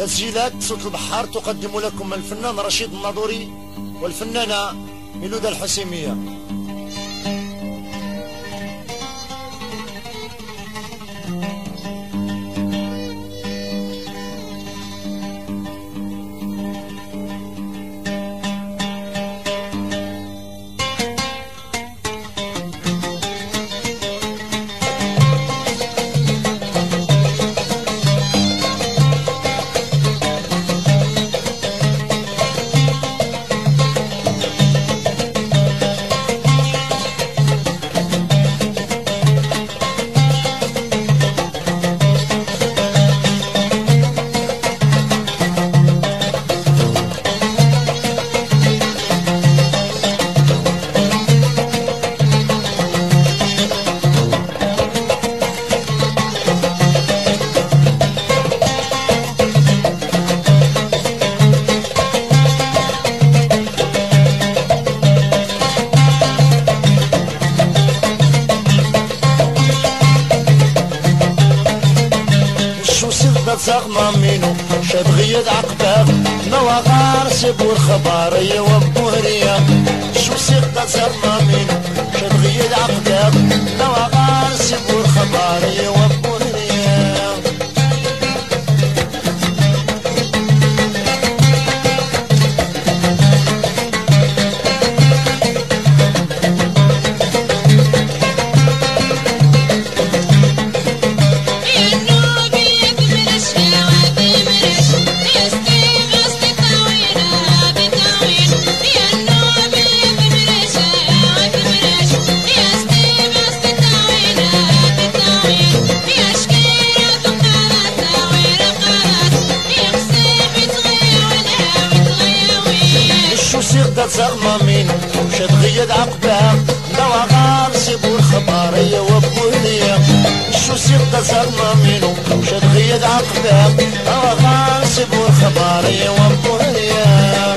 تسجيلات صوت البحار تقدم لكم الفنان رشيد الناظوري والفنانة ميلودة الحسيمية. زغمة مينو شاد غيد عقباه نوا غارسب والخبارية وبوهرية شو سيقدا زغمة مينو شاد غيد عقباه نوا غارسب والخبارية وبوهرية زغمة مينو شاد غيد عقباه نوا غارسب والخبارية وبوهرية شو سيقدا زغمة مينو شاد غيد عقباه نوا غارسب والخبارية وبوهرية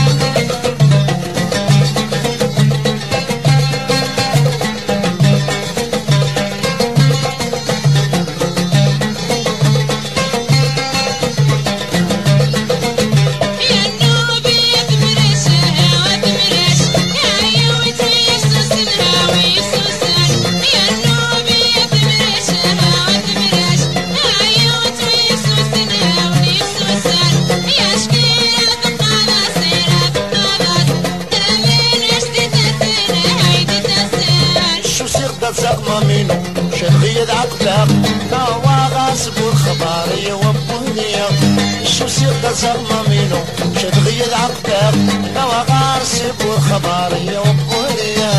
زغمة مينو شاد غيد عقباه نوا غاسب والخبارية وبوهرية شو سيقدا زغمة مينو شاد غيد عقباه نوا غاسب والخبارية وبوهرية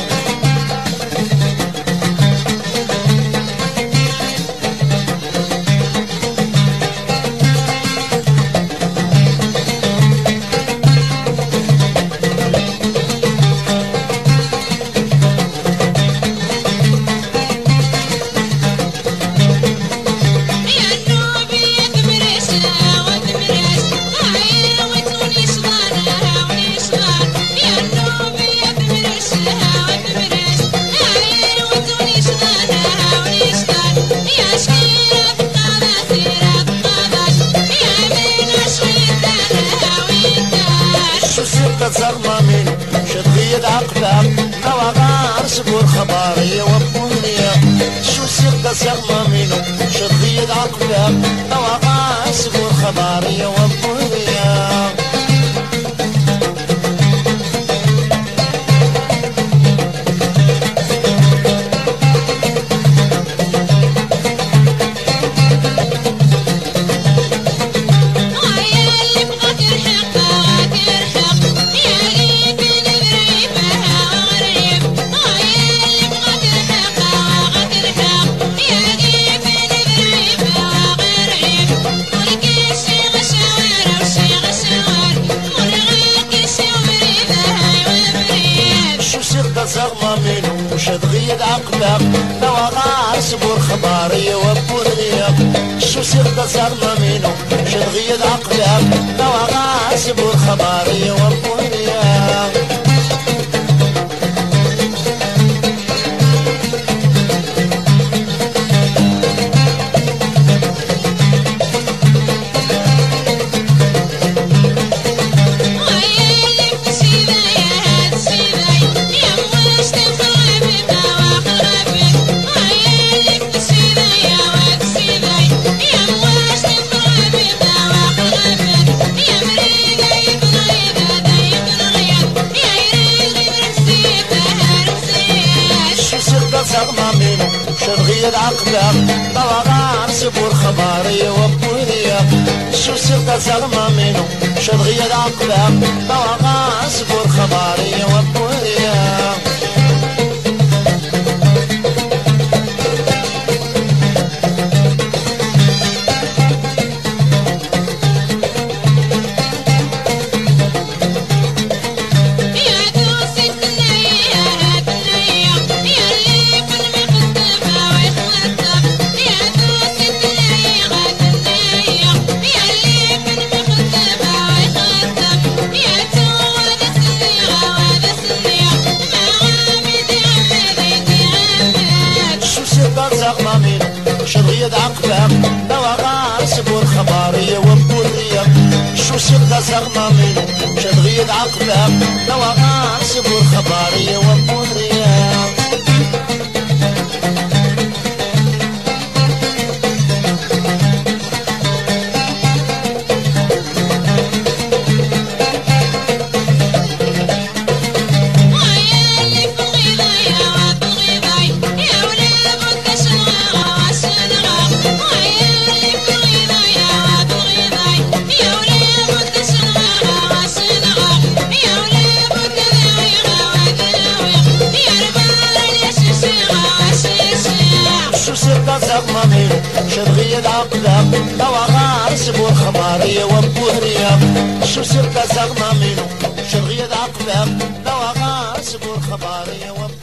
زغمة مينو شاد غيد عقباه نوا غارسب والخبارية وبوهرية شو سيقدا زغمة مينو شاد غيد عقباه نوا غارسب والخبارية وبوهرية زغمة مينو شاد غيد عقباه نوا غارسب والخبارية وبوهرية شو سيقدا زغمة مينو شاد غيد عقباه نوا غارسب والخبارية وبوهرية سغمة منو شرغية عقدة طوغان سبور خباري وبوريا شو سرت سغمة منو شرغية عقدة طوغان سبور خباري وبوريا زغمة منو شرغية عقبة دواغان سبور خبارية وبورية شو سبت زغمة منو شرغية عقبة دواغان سبور خبارية وبورية زغمة منو شرغية عقدة دواغان سبور خبارية وبورية شو سرت زغمة منو شرغية عقدة دواغان سبور خبارية